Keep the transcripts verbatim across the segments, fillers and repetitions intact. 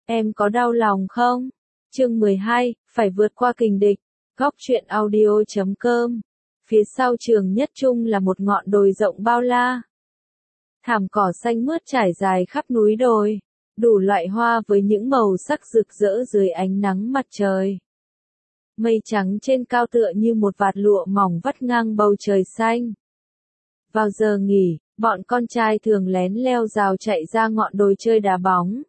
Em có đau lòng không? Chương mười hai, phải vượt qua kình địch. Góc truyện audio chấm com. Phía sau Trường Nhất Trung là một ngọn đồi rộng bao la. Thảm cỏ xanh mướt trải dài khắp núi đồi, đủ loại hoa với những màu sắc rực rỡ dưới ánh nắng mặt trời. Mây trắng trên cao tựa như một vạt lụa mỏng vắt ngang bầu trời xanh. Vào giờ nghỉ, bọn con trai thường lén leo rào chạy ra ngọn đồi chơi đá bóng.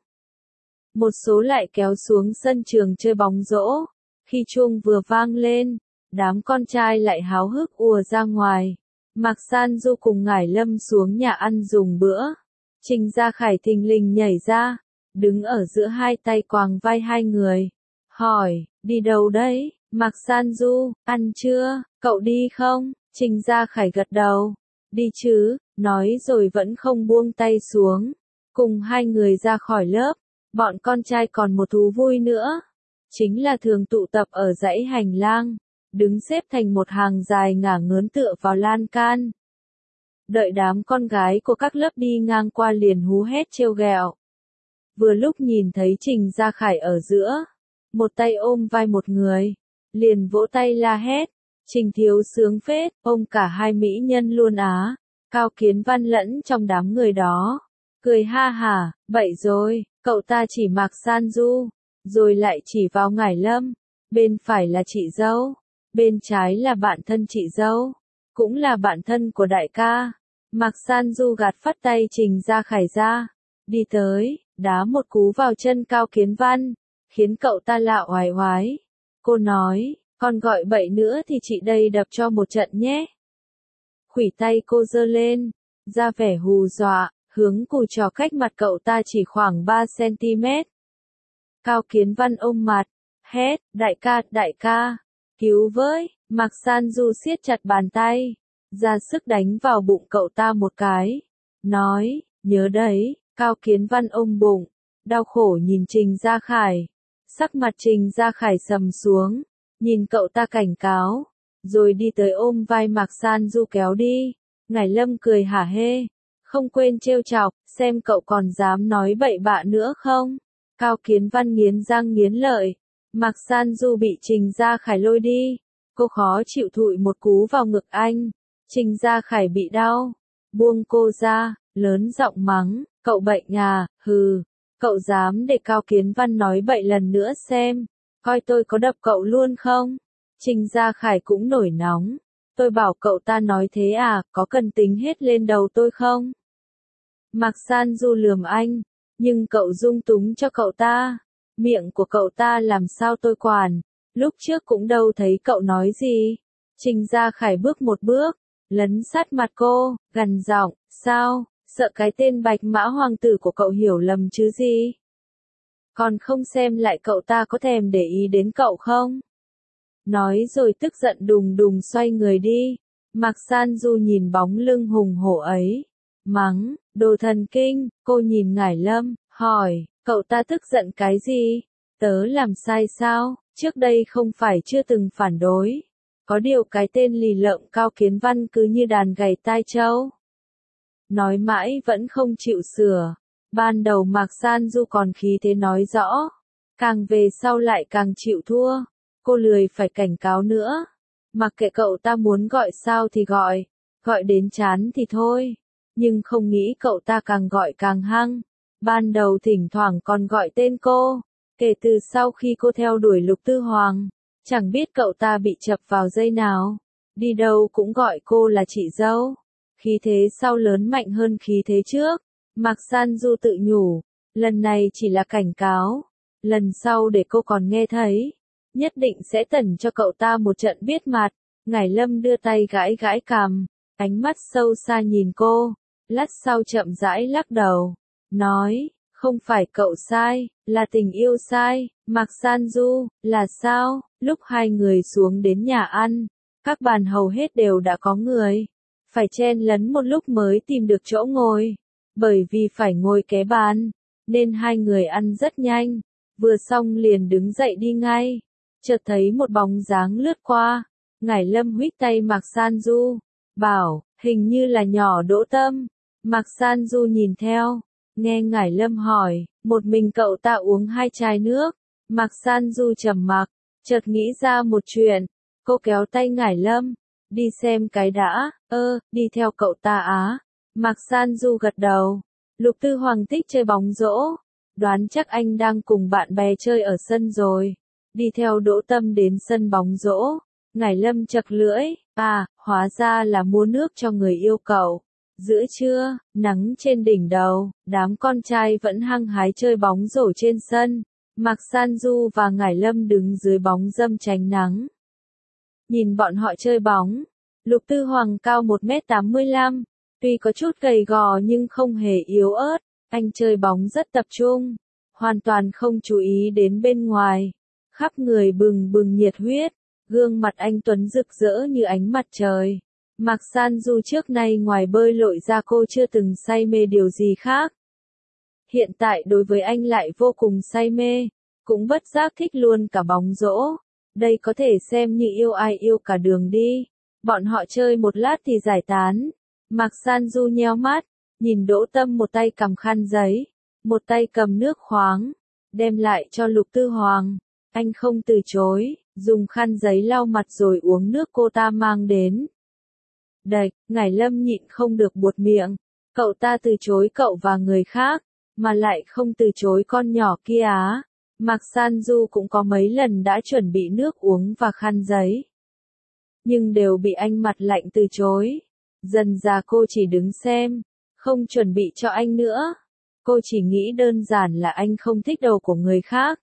Một số lại kéo xuống sân trường chơi bóng rổ. Khi chuông vừa vang lên, đám con trai lại háo hức ùa ra ngoài. Mạc San Du cùng Ngải Lâm xuống nhà ăn dùng bữa. Trình Gia Khải thình lình nhảy ra, đứng ở giữa hai tay quàng vai hai người. Hỏi, đi đâu đấy? Mạc San Du, ăn chưa? Cậu đi không? Trình Gia Khải gật đầu. Đi chứ, nói rồi vẫn không buông tay xuống. Cùng hai người ra khỏi lớp, bọn con trai còn một thú vui nữa. Chính là thường tụ tập ở dãy hành lang, đứng xếp thành một hàng dài ngả ngớn tựa vào lan can. Đợi đám con gái của các lớp đi ngang qua liền hú hét trêu ghẹo. Vừa lúc nhìn thấy Trình Gia Khải ở giữa, một tay ôm vai một người, liền vỗ tay la hét. Trình thiếu sướng phết, ôm cả hai mỹ nhân luôn á. Cao Kiến Văn lẫn trong đám người đó, cười ha hả, vậy rồi, cậu ta chỉ Mạc San Du, rồi lại chỉ vào Ngải Lâm. Bên phải là chị dâu, bên trái là bạn thân chị dâu, cũng là bạn thân của đại ca. Mạc San Du gạt phắt tay Trình Gia Khải ra, đi tới, đá một cú vào chân Cao Kiến Văn, khiến cậu ta lạo oái oái. Cô nói, còn gọi bậy nữa thì chị đây đập cho một trận nhé. Khuỷu tay cô giơ lên, ra vẻ hù dọa, hướng cùi trò cách mặt cậu ta chỉ khoảng ba xăng-ti-mét. Cao Kiến Văn ôm mặt, hét, đại ca, đại ca, cứu với. Mạc San Du siết chặt bàn tay, ra sức đánh vào bụng cậu ta một cái. Nói, nhớ đấy. Cao Kiến Văn ôm bụng, đau khổ nhìn Trình Gia Khải. Sắc mặt Trình Gia Khải sầm xuống, nhìn cậu ta cảnh cáo, rồi đi tới ôm vai Mạc San Du kéo đi. Ngải Lâm cười hả hê, không quên trêu chọc, xem cậu còn dám nói bậy bạ nữa không. Cao Kiến Văn nghiến răng nghiến lợi. Mạc San Du bị Trình Gia Khải lôi đi, cô khó chịu thụi một cú vào ngực anh. Trình Gia Khải bị đau, buông cô ra, lớn giọng mắng, cậu bệnh à, hừ, cậu dám để Cao Kiến Văn nói bậy lần nữa xem, coi tôi có đập cậu luôn không. Trình Gia Khải cũng nổi nóng, tôi bảo cậu ta nói thế à, có cần tính hết lên đầu tôi không? Mạc San Du lườm anh, nhưng cậu dung túng cho cậu ta, miệng của cậu ta làm sao tôi quản, lúc trước cũng đâu thấy cậu nói gì. Trình Gia Khải bước một bước, lấn sát mặt cô, gằn giọng, sao, sợ cái tên Bạch Mã hoàng tử của cậu hiểu lầm chứ gì? Còn không xem lại cậu ta có thèm để ý đến cậu không? Nói rồi tức giận đùng đùng xoay người đi. Mạc San Du nhìn bóng lưng hùng hổ ấy, mắng, đồ thần kinh. Cô nhìn Ngải Lâm, hỏi, cậu ta tức giận cái gì? Tớ làm sai sao? Trước đây không phải chưa từng phản đối. Có điều cái tên lì lợm Cao Kiến Văn cứ như đàn gảy tai trâu. Nói mãi vẫn không chịu sửa. Ban đầu Mạc San Du còn khí thế nói rõ, càng về sau lại càng chịu thua. Cô lười phải cảnh cáo nữa. Mặc kệ cậu ta muốn gọi sao thì gọi, gọi đến chán thì thôi. Nhưng không nghĩ cậu ta càng gọi càng hăng. Ban đầu thỉnh thoảng còn gọi tên cô. Kể từ sau khi cô theo đuổi Lục Tư Hoàng, chẳng biết cậu ta bị chập vào dây nào. Đi đâu cũng gọi cô là chị dâu. Khí thế sau lớn mạnh hơn khí thế trước. Mạc San Du tự nhủ, lần này chỉ là cảnh cáo. Lần sau để cô còn nghe thấy, nhất định sẽ tẩn cho cậu ta một trận biết mặt. Ngải Lâm đưa tay gãi gãi cằm, ánh mắt sâu xa nhìn cô, lát sau chậm rãi lắc đầu, nói, không phải cậu sai, là tình yêu sai. Mạc San Du, là sao? Lúc hai người xuống đến nhà ăn, các bàn hầu hết đều đã có người, phải chen lấn một lúc mới tìm được chỗ ngồi, bởi vì phải ngồi kế bàn, nên hai người ăn rất nhanh, vừa xong liền đứng dậy đi ngay. Chợt thấy một bóng dáng lướt qua, Ngải Lâm huých tay Mạc San Du, bảo, hình như là nhỏ Đỗ Tâm. Mạc San Du nhìn theo, nghe Ngải Lâm hỏi, Một mình cậu ta uống hai chai nước. Mạc San Du trầm mặc, chợt nghĩ ra một chuyện. Cô kéo tay Ngải Lâm. Đi xem cái đã. Ơ, đi theo cậu ta á. Mạc San Du gật đầu. Lục Tư Hoàng thích chơi bóng rổ. Đoán chắc anh đang cùng bạn bè chơi ở sân rồi. Đi theo Đỗ Tâm đến sân bóng rổ. Ngải Lâm chật lưỡi. À, hóa ra là mua nước cho người yêu cậu. Giữa trưa, nắng trên đỉnh đầu, đám con trai vẫn hăng hái chơi bóng rổ trên sân. Mạc San Du và Ngải Lâm đứng dưới bóng râm tránh nắng. Nhìn bọn họ chơi bóng, Lục Tư Hoàng cao một mét tám mươi lăm, tuy có chút gầy gò nhưng không hề yếu ớt, anh chơi bóng rất tập trung, hoàn toàn không chú ý đến bên ngoài, khắp người bừng bừng nhiệt huyết, gương mặt anh tuấn rực rỡ như ánh mặt trời. Mạc San Du trước nay ngoài bơi lội ra cô chưa từng say mê điều gì khác. Hiện tại đối với anh lại vô cùng say mê, cũng bất giác thích luôn cả bóng rổ. Đây có thể xem như yêu ai yêu cả đường đi. Bọn họ chơi một lát thì giải tán. Mạc San Du nheo mắt, nhìn Đỗ Tâm một tay cầm khăn giấy, một tay cầm nước khoáng, đem lại cho Lục Tư Hoàng. Anh không từ chối, dùng khăn giấy lau mặt rồi uống nước cô ta mang đến. Đạch, Ngải Lâm nhịn không được buột miệng. Cậu ta từ chối cậu và người khác, mà lại không từ chối con nhỏ kia á. Mạc San Du cũng có mấy lần đã chuẩn bị nước uống và khăn giấy. Nhưng đều bị anh mặt lạnh từ chối. Dần ra cô chỉ đứng xem, không chuẩn bị cho anh nữa. Cô chỉ nghĩ đơn giản là anh không thích đồ của người khác.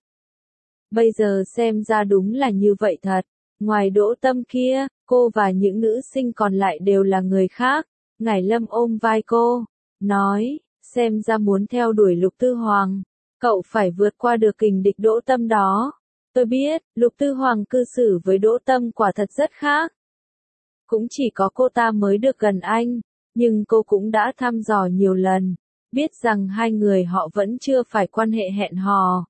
Bây giờ xem ra đúng là như vậy thật. Ngoài Đỗ Tâm kia, cô và những nữ sinh còn lại đều là người khác. Ngải Lâm ôm vai cô, nói, xem ra muốn theo đuổi Lục Tư Hoàng, cậu phải vượt qua được kình địch Đỗ Tâm đó. Tôi biết, Lục Tư Hoàng cư xử với Đỗ Tâm quả thật rất khác. Cũng chỉ có cô ta mới được gần anh, nhưng cô cũng đã thăm dò nhiều lần, biết rằng hai người họ vẫn chưa phải quan hệ hẹn hò.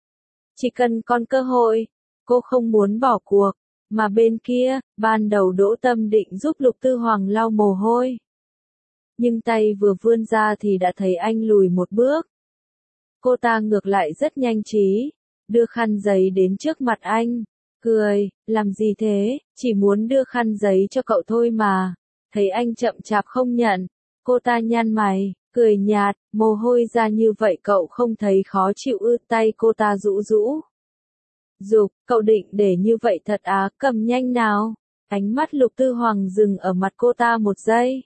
Chỉ cần còn cơ hội, cô không muốn bỏ cuộc. Mà bên kia, ban đầu Đỗ Tâm định giúp Lục Tư Hoàng lau mồ hôi. Nhưng tay vừa vươn ra thì đã thấy anh lùi một bước. Cô ta ngược lại rất nhanh trí, đưa khăn giấy đến trước mặt anh, cười, làm gì thế, chỉ muốn đưa khăn giấy cho cậu thôi mà. Thấy anh chậm chạp không nhận, cô ta nhăn mày, cười nhạt, mồ hôi ra như vậy cậu không thấy khó chịu ư? Tay cô ta rũ rũ. Dục, cậu định để như vậy thật á, cầm nhanh nào. Ánh mắt Lục Tư Hoàng dừng ở mặt cô ta một giây.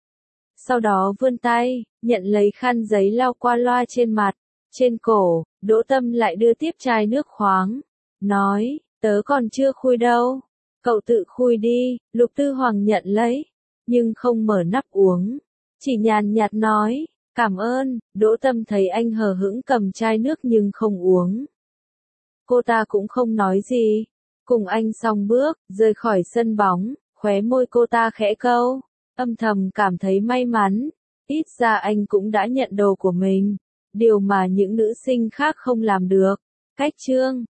Sau đó vươn tay, nhận lấy khăn giấy lau qua loa trên mặt, trên cổ. Đỗ Tâm lại đưa tiếp chai nước khoáng, nói, tớ còn chưa khui đâu, cậu tự khui đi. Lục Tư Hoàng nhận lấy, nhưng không mở nắp uống, chỉ nhàn nhạt nói, cảm ơn. Đỗ Tâm thấy anh hờ hững cầm chai nước nhưng không uống. Cô ta cũng không nói gì, cùng anh song bước, rời khỏi sân bóng, khóe môi cô ta khẽ câu, âm thầm cảm thấy may mắn, ít ra anh cũng đã nhận đồ của mình, điều mà những nữ sinh khác không làm được. Cách chương